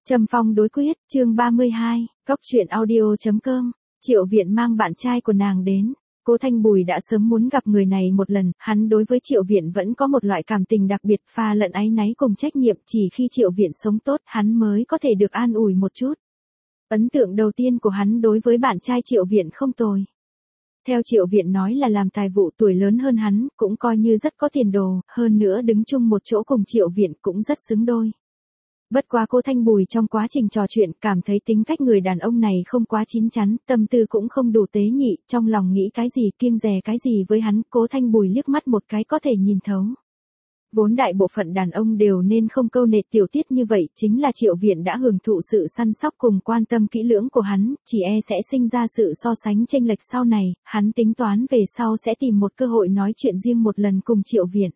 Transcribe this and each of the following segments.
Trầm Phong đối quyết, chương 32, Cóc truyện audio.com, Triệu Viện mang bạn trai của nàng đến. Cố Thanh Bùi đã sớm muốn gặp người này một lần, hắn đối với Triệu Viện vẫn có một loại cảm tình đặc biệt pha lẫn áy náy cùng trách nhiệm, chỉ khi Triệu Viện sống tốt hắn mới có thể được an ủi một chút. Ấn tượng đầu tiên của hắn đối với bạn trai Triệu Viện không tồi. Theo Triệu Viện nói là làm tài vụ, tuổi lớn hơn hắn, cũng coi như rất có tiền đồ, hơn nữa đứng chung một chỗ cùng Triệu Viện cũng rất xứng đôi. Bất quá Cố Thanh Bùi trong quá trình trò chuyện cảm thấy tính cách người đàn ông này không quá chín chắn, tâm tư cũng không đủ tế nhị, trong lòng nghĩ cái gì kiêng dè cái gì với hắn, Cố Thanh Bùi liếc mắt một cái có thể nhìn thấu. Vốn đại bộ phận đàn ông đều nên không câu nệ tiểu tiết như vậy, chính là Triệu Viện đã hưởng thụ sự săn sóc cùng quan tâm kỹ lưỡng của hắn, chỉ sẽ sinh ra sự so sánh chênh lệch sau này, hắn tính toán về sau sẽ tìm một cơ hội nói chuyện riêng một lần cùng Triệu Viện.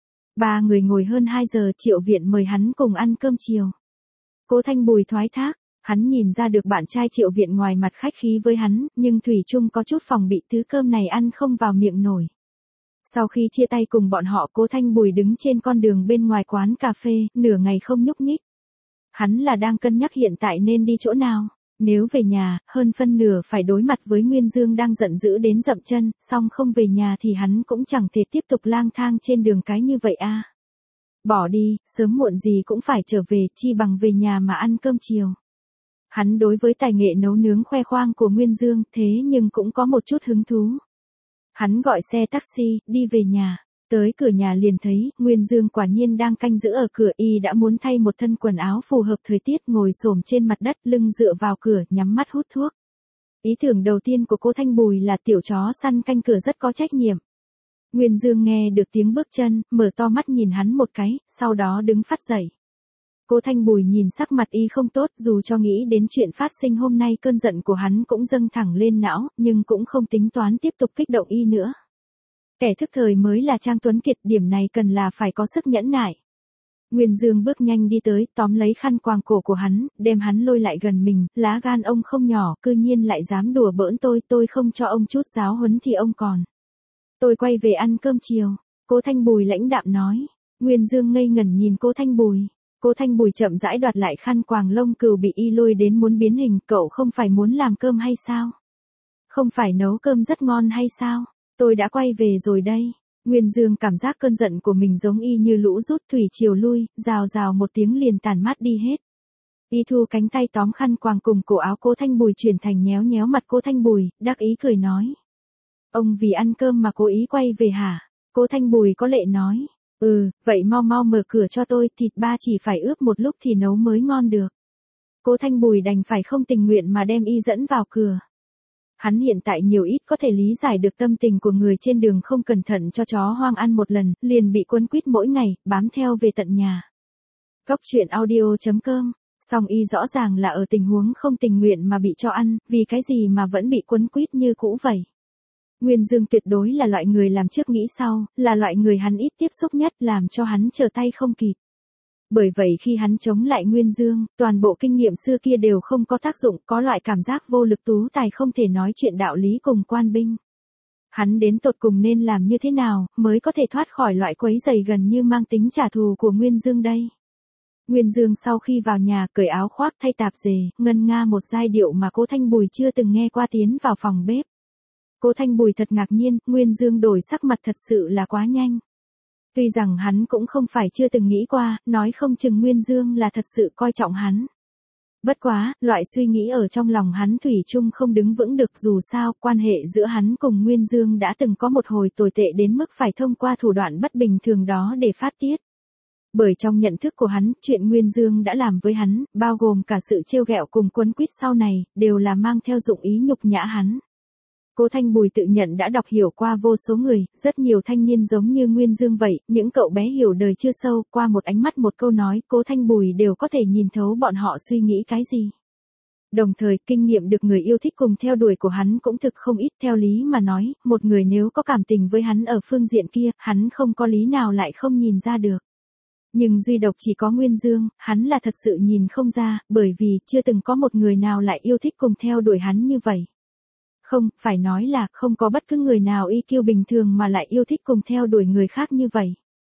Ba người ngồi hơn 2 giờ, Triệu Viện mời hắn cùng ăn cơm chiều. Cố Thanh Bùi thoái thác, hắn nhìn ra được bạn trai Triệu Viện ngoài mặt khách khí với hắn, nhưng thủy chung có chút phòng bị thứ cơm này ăn không vào miệng nổi. Sau khi chia tay cùng bọn họ, Cố Thanh Bùi đứng trên con đường bên ngoài quán cà phê, nửa ngày không nhúc nhích. Hắn là đang cân nhắc hiện tại nên đi chỗ nào. Nếu về nhà, hơn phân nửa phải đối mặt với Nguyên Dương đang giận dữ đến dậm chân, song không về nhà thì hắn cũng chẳng thể tiếp tục lang thang trên đường cái như vậy a. Bỏ đi, sớm muộn gì cũng phải trở về, chi bằng về nhà mà ăn cơm chiều. Hắn đối với tài nghệ nấu nướng khoe khoang của Nguyên Dương thế nhưng cũng có một chút hứng thú. Hắn gọi xe taxi, đi về nhà. Tới cửa nhà liền thấy, Nguyên Dương quả nhiên đang canh giữ ở cửa, y đã muốn thay một thân quần áo phù hợp thời tiết, ngồi xổm trên mặt đất, lưng dựa vào cửa, nhắm mắt hút thuốc. Ý tưởng đầu tiên của Cố Thanh Bùi là tiểu chó săn canh cửa rất có trách nhiệm. Nguyên Dương nghe được tiếng bước chân, mở to mắt nhìn hắn một cái, sau đó đứng phắt dậy. Cố Thanh Bùi nhìn sắc mặt y không tốt, dù cho nghĩ đến chuyện phát sinh hôm nay cơn giận của hắn cũng dâng thẳng lên não, nhưng cũng không tính toán tiếp tục kích động y nữa. Kẻ thức thời mới là Trang Tuấn Kiệt, điểm này cần là phải có sức nhẫn nại. Nguyên Dương bước nhanh đi tới, tóm lấy khăn quàng cổ của hắn, đem hắn lôi lại gần mình, lá gan ông không nhỏ, cư nhiên lại dám đùa bỡn tôi không cho ông chút giáo huấn thì ông còn. Tôi quay về ăn cơm chiều, Cố Thanh Bùi lãnh đạm nói. Nguyên Dương ngây ngẩn nhìn Cố Thanh Bùi. Cố Thanh Bùi chậm rãi đoạt lại khăn quàng lông cừu bị y lôi đến muốn biến hình, cậu không phải muốn làm cơm hay sao? Không phải nấu cơm rất ngon hay sao? Tôi đã quay về rồi đây. Nguyên Dương cảm giác cơn giận của mình giống y như lũ rút thủy triều lui, rào rào một tiếng liền tàn mát đi hết. Y thu cánh tay tóm khăn quàng cùng cổ áo Cố Thanh Bùi chuyển thành nhéo nhéo mặt Cố Thanh Bùi, đắc ý cười nói. Ông vì ăn cơm mà cố ý quay về hả? Cố Thanh Bùi có lệ nói. Vậy mau mau mở cửa cho tôi, thịt ba chỉ phải ướp một lúc thì nấu mới ngon được. Cố Thanh Bùi đành phải không tình nguyện mà đem y dẫn vào cửa. Hắn hiện tại nhiều ít có thể lý giải được tâm tình của người trên đường không cẩn thận cho chó hoang ăn một lần, liền bị quấn quýt mỗi ngày, bám theo về tận nhà. Cóc truyện audio.com, song y rõ ràng là ở tình huống không tình nguyện mà bị cho ăn, vì cái gì mà vẫn bị quấn quýt như cũ vậy. Nguyên Dương tuyệt đối là loại người làm trước nghĩ sau, là loại người hắn ít tiếp xúc nhất, làm cho hắn trở tay không kịp. Bởi vậy khi hắn chống lại Nguyên Dương, toàn bộ kinh nghiệm xưa kia đều không có tác dụng, có loại cảm giác vô lực tú tài không thể nói chuyện đạo lý cùng quan binh. Hắn đến tột cùng nên làm như thế nào, mới có thể thoát khỏi loại quấy rầy gần như mang tính trả thù của Nguyên Dương đây. Nguyên Dương sau khi vào nhà, cởi áo khoác thay tạp dề, ngân nga một giai điệu mà Cố Thanh Bùi chưa từng nghe qua tiến vào phòng bếp. Cố Thanh Bùi thật ngạc nhiên, Nguyên Dương đổi sắc mặt thật sự là quá nhanh. Tuy rằng hắn cũng không phải chưa từng nghĩ qua, nói không chừng Nguyên Dương là thật sự coi trọng hắn. Bất quá, loại suy nghĩ ở trong lòng hắn thủy chung không đứng vững được, dù sao, quan hệ giữa hắn cùng Nguyên Dương đã từng có một hồi tồi tệ đến mức phải thông qua thủ đoạn bất bình thường đó để phát tiết. Bởi trong nhận thức của hắn, chuyện Nguyên Dương đã làm với hắn, bao gồm cả sự trêu ghẹo cùng quấn quýt sau này, đều là mang theo dụng ý nhục nhã hắn. Cố Thanh Bùi tự nhận đã đọc hiểu qua vô số người, rất nhiều thanh niên giống như Nguyên Dương vậy, những cậu bé hiểu đời chưa sâu, qua một ánh mắt một câu nói, Cố Thanh Bùi đều có thể nhìn thấu bọn họ suy nghĩ cái gì. Đồng thời, kinh nghiệm được người yêu thích cùng theo đuổi của hắn cũng thực không ít, theo lý mà nói, một người nếu có cảm tình với hắn ở phương diện kia, hắn không có lý nào lại không nhìn ra được. Nhưng duy độc chỉ có Nguyên Dương, hắn là thật sự nhìn không ra, bởi vì chưa từng có một người nào lại yêu thích cùng theo đuổi hắn như vậy. Không, phải nói là không có bất cứ người nào IQ bình thường mà lại yêu thích cùng theo đuổi người khác như vậy.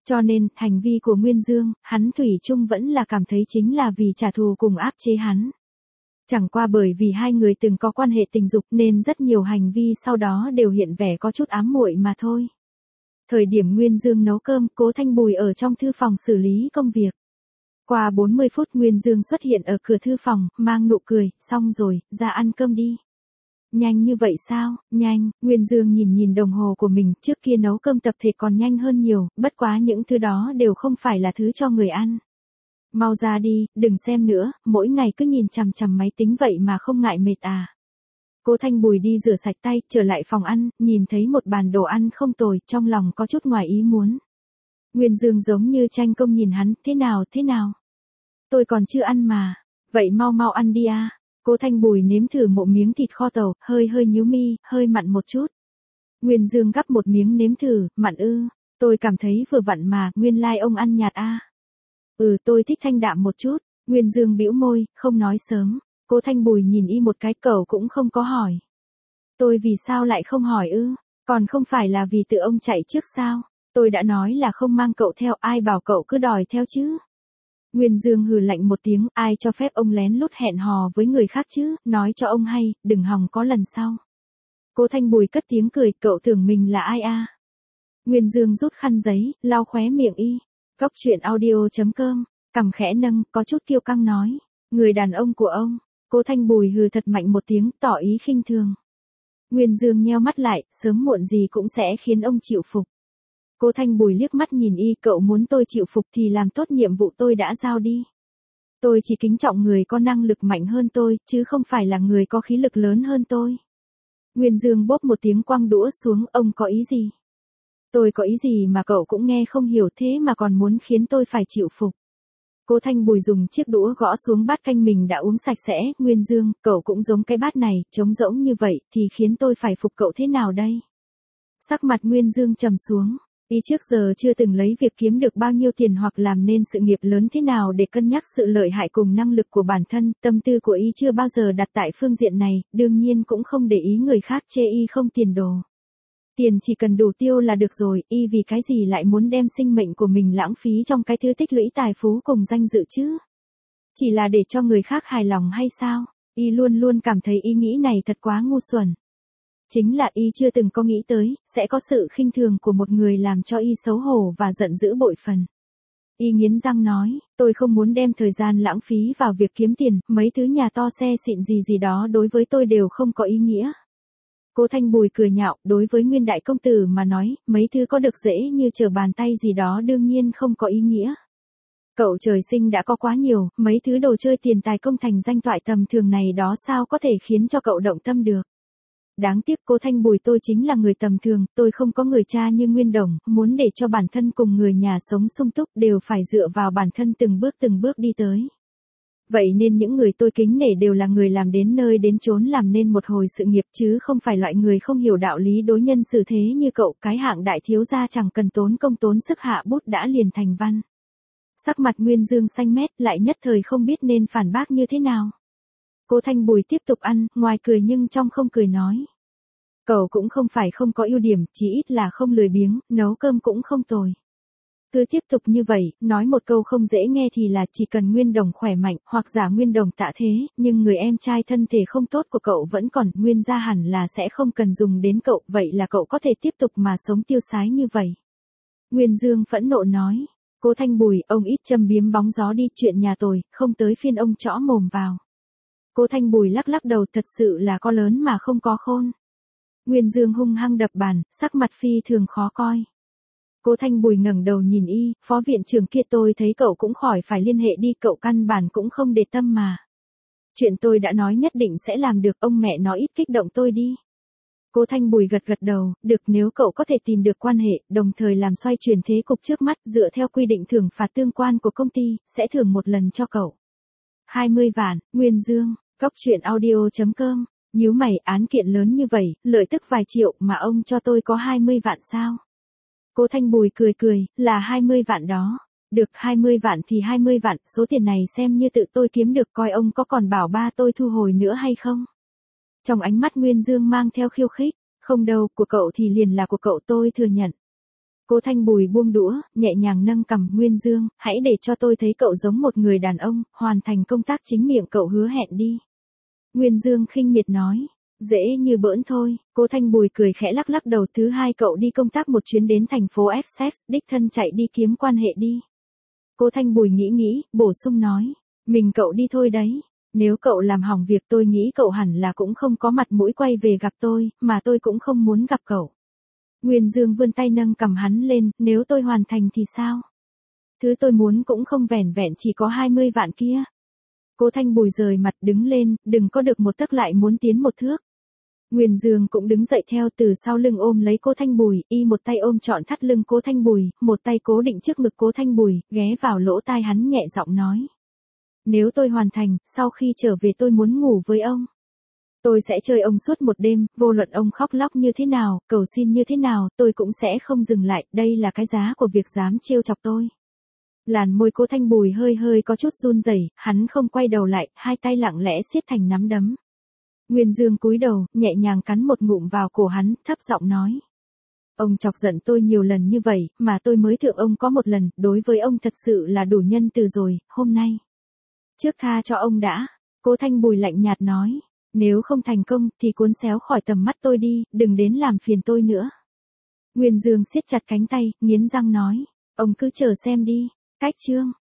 Cho nên, hành vi của Nguyên Dương, hắn thủy chung vẫn là cảm thấy chính là vì trả thù cùng áp chế hắn. Chẳng qua bởi vì hai người từng có quan hệ tình dục nên rất nhiều hành vi sau đó đều hiện vẻ có chút ám muội mà thôi. Thời điểm Nguyên Dương nấu cơm, Cố Thanh Bùi ở trong thư phòng xử lý công việc. Qua 40 phút Nguyên Dương xuất hiện ở cửa thư phòng, mang nụ cười, xong rồi, ra ăn cơm đi. Nhanh như vậy sao? Nhanh, Nguyên Dương nhìn đồng hồ của mình, trước kia nấu cơm tập thể còn nhanh hơn nhiều, bất quá những thứ đó đều không phải là thứ cho người ăn. Mau ra đi, đừng xem nữa, mỗi ngày cứ nhìn chằm chằm máy tính vậy mà không ngại mệt à. Cố Thanh Bùi đi rửa sạch tay, trở lại phòng ăn, nhìn thấy một bàn đồ ăn không tồi, trong lòng có chút ngoài ý muốn. Nguyên Dương giống như tranh công nhìn hắn, thế nào? Tôi còn chưa ăn mà. Vậy mau ăn đi à. Cố Thanh Bùi nếm thử một miếng thịt kho tàu, hơi nhíu mi, hơi mặn một chút. Nguyên Dương gắp một miếng nếm thử, mặn ư. Tôi cảm thấy vừa vặn mà, nguyên lai ông ăn nhạt à. Tôi thích thanh đạm một chút. Nguyên Dương bĩu môi, không nói sớm. Cố Thanh Bùi nhìn y một cái, cậu cũng không có hỏi. Tôi vì sao lại không hỏi ư? Còn không phải là vì tự ông chạy trước sao? Tôi đã nói là không mang cậu theo, ai bảo cậu cứ đòi theo chứ? Nguyên Dương hừ lạnh một tiếng, ai cho phép ông lén lút hẹn hò với người khác chứ, nói cho ông hay, đừng hòng có lần sau. Cố Thanh Bùi cất tiếng cười, cậu tưởng mình là ai à? Nguyên Dương rút khăn giấy, lau khóe miệng y. Góc truyện audio.com, cằm khẽ nâng, có chút kiêu căng nói. Người đàn ông của ông. Cố Thanh Bùi hừ thật mạnh một tiếng, tỏ ý khinh thường. Nguyên Dương nheo mắt lại, sớm muộn gì cũng sẽ khiến ông chịu phục. Cố Thanh Bùi liếc mắt nhìn y, cậu muốn tôi chịu phục thì làm tốt nhiệm vụ tôi đã giao đi. Tôi chỉ kính trọng người có năng lực mạnh hơn tôi, chứ không phải là người có khí lực lớn hơn tôi. Nguyên Dương bốp một tiếng quăng đũa xuống, ông có ý gì? Tôi có ý gì mà cậu cũng nghe không hiểu thế mà còn muốn khiến tôi phải chịu phục. Cố Thanh Bùi dùng chiếc đũa gõ xuống bát canh mình đã uống sạch sẽ, Nguyên Dương, cậu cũng giống cái bát này, trống rỗng như vậy, thì khiến tôi phải phục cậu thế nào đây? Sắc mặt Nguyên Dương trầm xuống, y trước giờ chưa từng lấy việc kiếm được bao nhiêu tiền hoặc làm nên sự nghiệp lớn thế nào để cân nhắc sự lợi hại cùng năng lực của bản thân, tâm tư của y chưa bao giờ đặt tại phương diện này, đương nhiên cũng không để ý người khác chê y không tiền đồ. Tiền chỉ cần đủ tiêu là được rồi, y vì cái gì lại muốn đem sinh mệnh của mình lãng phí trong cái thứ tích lũy tài phú cùng danh dự chứ? Chỉ là để cho người khác hài lòng hay sao? Y luôn luôn cảm thấy ý nghĩ này thật quá ngu xuẩn. Chính là y chưa từng có nghĩ tới, sẽ có sự khinh thường của một người làm cho y xấu hổ và giận dữ bội phần. Y nghiến răng nói, tôi không muốn đem thời gian lãng phí vào việc kiếm tiền, mấy thứ nhà to xe xịn gì đó đối với tôi đều không có ý nghĩa. Cố Thanh Bùi cười nhạo, đối với Nguyên đại công tử mà nói, mấy thứ có được dễ như trở bàn tay gì đó đương nhiên không có ý nghĩa. Cậu trời sinh đã có quá nhiều, mấy thứ đồ chơi tiền tài công thành danh toại tầm thường này đó sao có thể khiến cho cậu động tâm được. Đáng tiếc Cố Thanh Bùi, tôi chính là người tầm thường, tôi không có người cha như Nguyên Đồng, muốn để cho bản thân cùng người nhà sống sung túc đều phải dựa vào bản thân từng bước đi tới. Vậy nên những người tôi kính nể đều là người làm đến nơi đến chốn làm nên một hồi sự nghiệp chứ không phải loại người không hiểu đạo lý đối nhân xử thế như cậu, cái hạng đại thiếu gia chẳng cần tốn công tốn sức hạ bút đã liền thành văn. Sắc mặt Nguyên Dương xanh mét, lại nhất thời không biết nên phản bác như thế nào. Cố Thanh Bùi tiếp tục ăn, ngoài cười nhưng trong không cười nói. Cậu cũng không phải không có ưu điểm, chỉ ít là không lười biếng, nấu cơm cũng không tồi. Cứ tiếp tục như vậy, nói một câu không dễ nghe thì là chỉ cần Nguyên Đồng khỏe mạnh, hoặc giả Nguyên Đồng tạ thế, nhưng người em trai thân thể không tốt của cậu vẫn còn, Nguyên gia hẳn là sẽ không cần dùng đến cậu, vậy là cậu có thể tiếp tục mà sống tiêu sái như vậy. Nguyên Dương phẫn nộ nói, Cố Thanh Bùi, ông ít châm biếm bóng gió đi, chuyện nhà tôi, không tới phiên ông chõ mồm vào. Cố Thanh Bùi lắc đầu, thật sự là có lớn mà không có khôn. Nguyên Dương hung hăng đập bàn, sắc mặt phi thường khó coi. Cố Thanh Bùi ngẩng đầu nhìn y, phó viện trưởng kia, tôi thấy cậu cũng khỏi phải liên hệ đi, cậu căn bản cũng không để tâm mà. Chuyện tôi đã nói nhất định sẽ làm được, ông mẹ nói ít kích động tôi đi. Cố Thanh Bùi gật đầu, được, nếu cậu có thể tìm được quan hệ, đồng thời làm xoay chuyển thế cục trước mắt, dựa theo quy định thưởng phạt tương quan của công ty, sẽ thưởng một lần cho cậu. 20 vạn, Nguyên Dương, góc truyện audio.com, nhíu mày, án kiện lớn như vậy, lợi tức vài triệu mà ông cho tôi có 20 vạn sao? Cố Thanh Bùi cười, là 20 vạn đó. Được, 20 vạn thì 20 vạn, số tiền này xem như tự tôi kiếm được, coi ông có còn bảo ba tôi thu hồi nữa hay không? Trong ánh mắt Nguyên Dương mang theo khiêu khích, không đâu, của cậu thì liền là của cậu, tôi thừa nhận. Cố Thanh Bùi buông đũa, nhẹ nhàng nâng cằm. Nguyên Dương, hãy để cho tôi thấy cậu giống một người đàn ông, hoàn thành công tác chính miệng cậu hứa hẹn đi. Nguyên Dương khinh miệt nói. Dễ như bỡn thôi. Cố Thanh Bùi cười khẽ lắc lắc đầu. Thứ hai cậu đi công tác một chuyến đến thành phố Essex, đích thân chạy đi kiếm quan hệ đi. Cố Thanh Bùi nghĩ, bổ sung nói. Mình cậu đi thôi đấy. Nếu cậu làm hỏng việc tôi nghĩ cậu hẳn là cũng không có mặt mũi quay về gặp tôi, mà tôi cũng không muốn gặp cậu. Nguyên Dương vươn tay nâng cầm hắn lên, nếu tôi hoàn thành thì sao? Thứ tôi muốn cũng không vẻn vẹn chỉ có 20 vạn kia. Cố Thanh Bùi rời mặt đứng lên, đừng có được một tấc lại muốn tiến một thước. Nguyên Dương cũng đứng dậy theo từ sau lưng ôm lấy Cố Thanh Bùi, y một tay ôm trọn thắt lưng Cố Thanh Bùi, một tay cố định trước ngực Cố Thanh Bùi, ghé vào lỗ tai hắn nhẹ giọng nói. Nếu tôi hoàn thành, sau khi trở về tôi muốn ngủ với ông. Tôi sẽ chơi ông suốt một đêm, vô luận ông khóc lóc như thế nào, cầu xin như thế nào, tôi cũng sẽ không dừng lại, đây là cái giá của việc dám trêu chọc tôi. Làn môi Cố Thanh Bùi hơi có chút run rẩy, hắn không quay đầu lại, hai tay lặng lẽ siết thành nắm đấm. Nguyên Dương cúi đầu, nhẹ nhàng cắn một ngụm vào cổ hắn, thấp giọng nói. Ông chọc giận tôi nhiều lần như vậy, mà tôi mới thượng ông có một lần, đối với ông thật sự là đủ nhân từ rồi, hôm nay. Trước tha cho ông đã. Cố Thanh Bùi lạnh nhạt nói. Nếu không thành công thì cuốn xéo khỏi tầm mắt tôi đi, đừng đến làm phiền tôi nữa. Nguyên Dương siết chặt cánh tay, nghiến răng nói. Ông cứ chờ xem đi. Cách chương.